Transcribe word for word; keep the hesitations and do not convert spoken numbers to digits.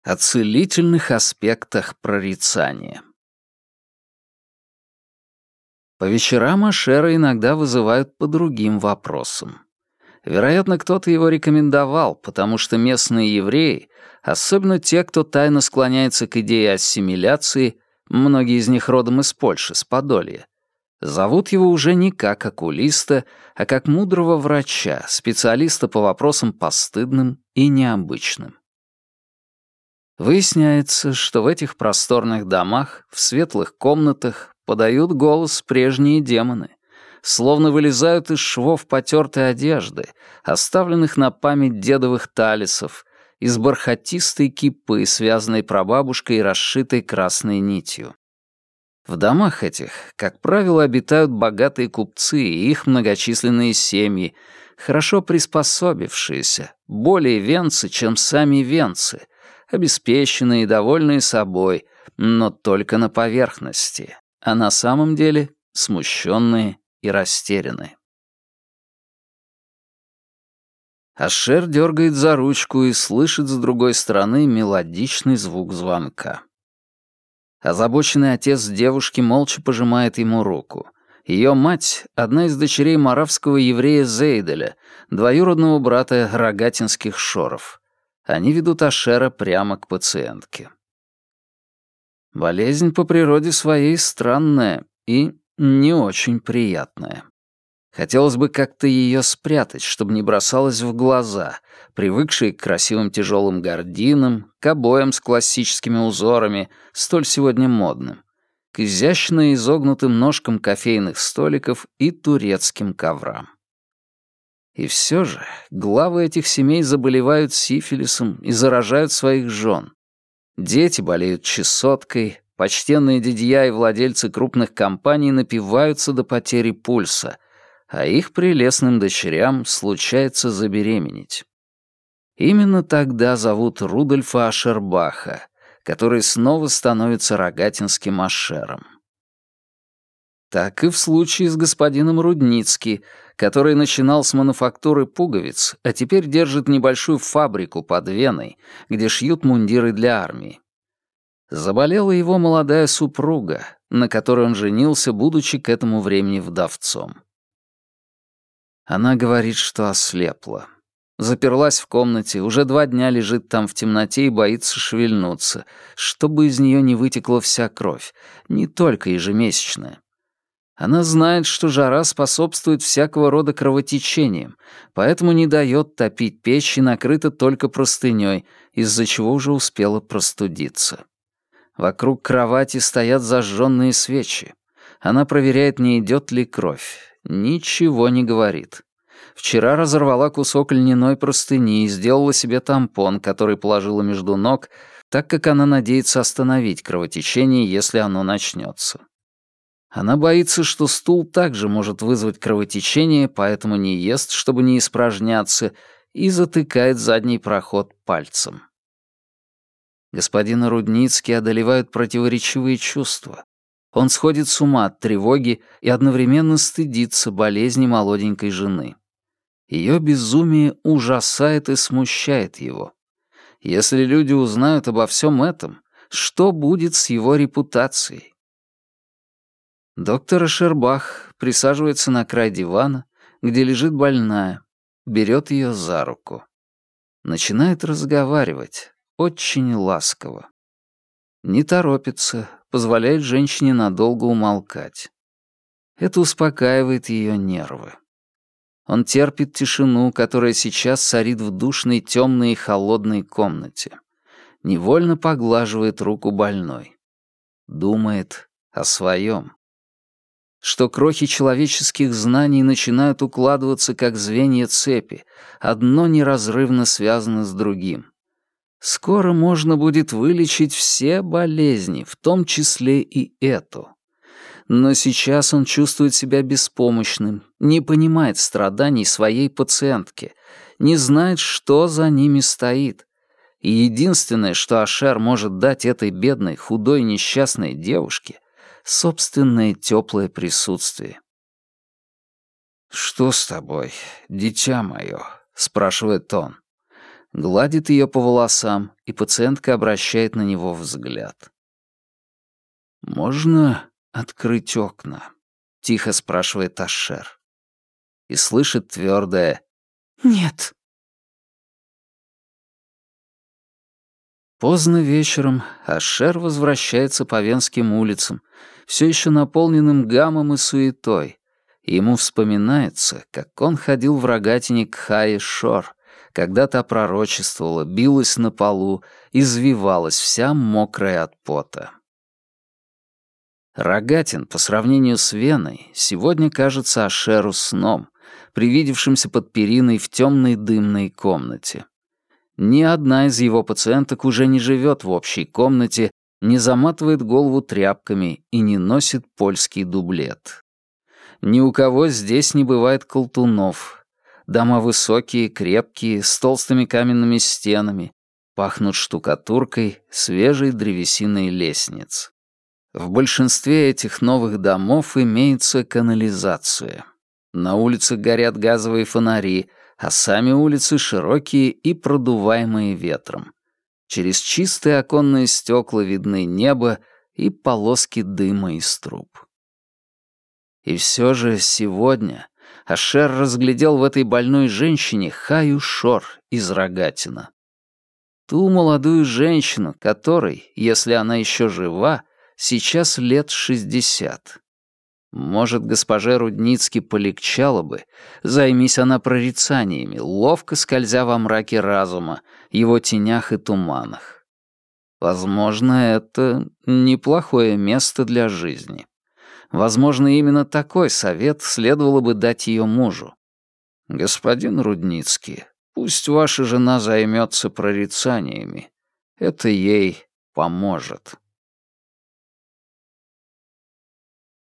О целительных аспектах прорицания. По вечерам Ашера иногда вызывают по другим вопросам. Вероятно, кто-то его рекомендовал, потому что местные евреи, особенно те, кто тайно склоняется к идее ассимиляции, многие из них родом из Польши, с Подолья, зовут его уже не как окулиста, а как мудрого врача, специалиста по вопросам постыдным и необычным. Выясняется, что в этих просторных домах, в светлых комнатах подают голос прежние демоны, словно вылезают из швов потертой одежды, оставленных на память дедовых талисов, из бархатистой кипы, связанной прабабушкой и расшитой красной нитью. В домах этих, как правило, обитают богатые купцы и их многочисленные семьи, хорошо приспособившиеся, более венцы, чем сами венцы, обеспеченные и довольные собой, но только на поверхности, а на самом деле смущенные и растерянные. Ашер дергает за ручку и слышит с другой стороны мелодичный звук звонка. Озабоченный отец девушки молча пожимает ему руку. Ее мать — одна из дочерей моравского еврея Зейделя, двоюродного брата рогатинских шоров. Они ведут Ашера прямо к пациентке. Болезнь по природе своей странная и не очень приятная. Хотелось бы как-то ее спрятать, чтобы не бросалась в глаза, привыкшие к красивым тяжелым гардинам, к обоям с классическими узорами, столь сегодня модным, к изящно изогнутым ножкам кофейных столиков и турецким коврам. И все же главы этих семей заболевают сифилисом и заражают своих жен. Дети болеют чесоткой, почтенные дядья и владельцы крупных компаний напиваются до потери пульса, а их прелестным дочерям случается забеременеть. Именно тогда зовут Рудольфа Ашербаха, который снова становится рогатинским Ашером. Так и в случае с господином Рудницки, который начинал с мануфактуры пуговиц, а теперь держит небольшую фабрику под Веной, где шьют мундиры для армии. Заболела его молодая супруга, на которой он женился, будучи к этому времени вдовцом. Она говорит, что ослепла. Заперлась в комнате, уже два дня лежит там в темноте и боится шевельнуться, чтобы из нее не вытекла вся кровь, не только ежемесячная. Она знает, что жара способствует всякого рода кровотечениям, поэтому не дает топить печь и накрыта только простыней, из-за чего уже успела простудиться. Вокруг кровати стоят зажженные свечи. Она проверяет, не идет ли кровь. Ничего не говорит. Вчера разорвала кусок льняной простыни и сделала себе тампон, который положила между ног, так как она надеется остановить кровотечение, если оно начнется. Она боится, что стул также может вызвать кровотечение, поэтому не ест, чтобы не испражняться, и затыкает задний проход пальцем. Господина Рудницкий одолевают противоречивые чувства. Он сходит с ума от тревоги и одновременно стыдится болезни молоденькой жены. Ее безумие ужасает и смущает его. Если люди узнают обо всем этом, что будет с его репутацией? Доктор Ашербах присаживается на край дивана, где лежит больная, берет ее за руку. Начинает разговаривать, очень ласково. Не торопится, позволяет женщине надолго умолкать. Это успокаивает ее нервы. Он терпит тишину, которая сейчас царит в душной, темной и холодной комнате. Невольно поглаживает руку больной. Думает о своем. Что крохи человеческих знаний начинают укладываться как звенья цепи, одно неразрывно связано с другим. Скоро можно будет вылечить все болезни, в том числе и эту. Но сейчас он чувствует себя беспомощным, не понимает страданий своей пациентки, не знает, что за ними стоит. И единственное, что Ашер может дать этой бедной, худой, несчастной девушке, собственное теплое присутствие. «Что с тобой, дитя мое?» — спрашивает он. Гладит ее по волосам, и пациентка обращает на него взгляд. «Можно открыть окна?» — тихо спрашивает Ашер. И слышит твердое «Нет». Поздно вечером Ашер возвращается по Венским улицам, все еще наполненным гамом и суетой, и ему вспоминается, как он ходил в рогатине к Хае Шор, когда та пророчествовала, билась на полу, извивалась вся мокрая от пота. Рогатин, по сравнению с Веной, сегодня кажется Ашеру сном, привидевшимся под периной в темной дымной комнате. Ни одна из его пациенток уже не живет в общей комнате, не заматывает голову тряпками и не носит польский дублет. Ни у кого здесь не бывает колтунов. Дома высокие, крепкие, с толстыми каменными стенами, пахнут штукатуркой, свежей древесиной лестниц. В большинстве этих новых домов имеется канализация. На улицах горят газовые фонари, а сами улицы широкие и продуваемые ветром. Через чистые оконные стекла видны небо и полоски дыма из труб. И все же сегодня Ашер разглядел в этой больной женщине Хаю Шор из Рогатина. Ту молодую женщину, которой, если она еще жива, сейчас лет шестьдесят. Может, госпоже Рудницки полегчало бы, займись она прорицаниями, ловко скользя во мраке разума, его тенях и туманах. Возможно, это неплохое место для жизни. Возможно, именно такой совет следовало бы дать ее мужу. «Господин Рудницкий, пусть ваша жена займется прорицаниями. Это ей поможет».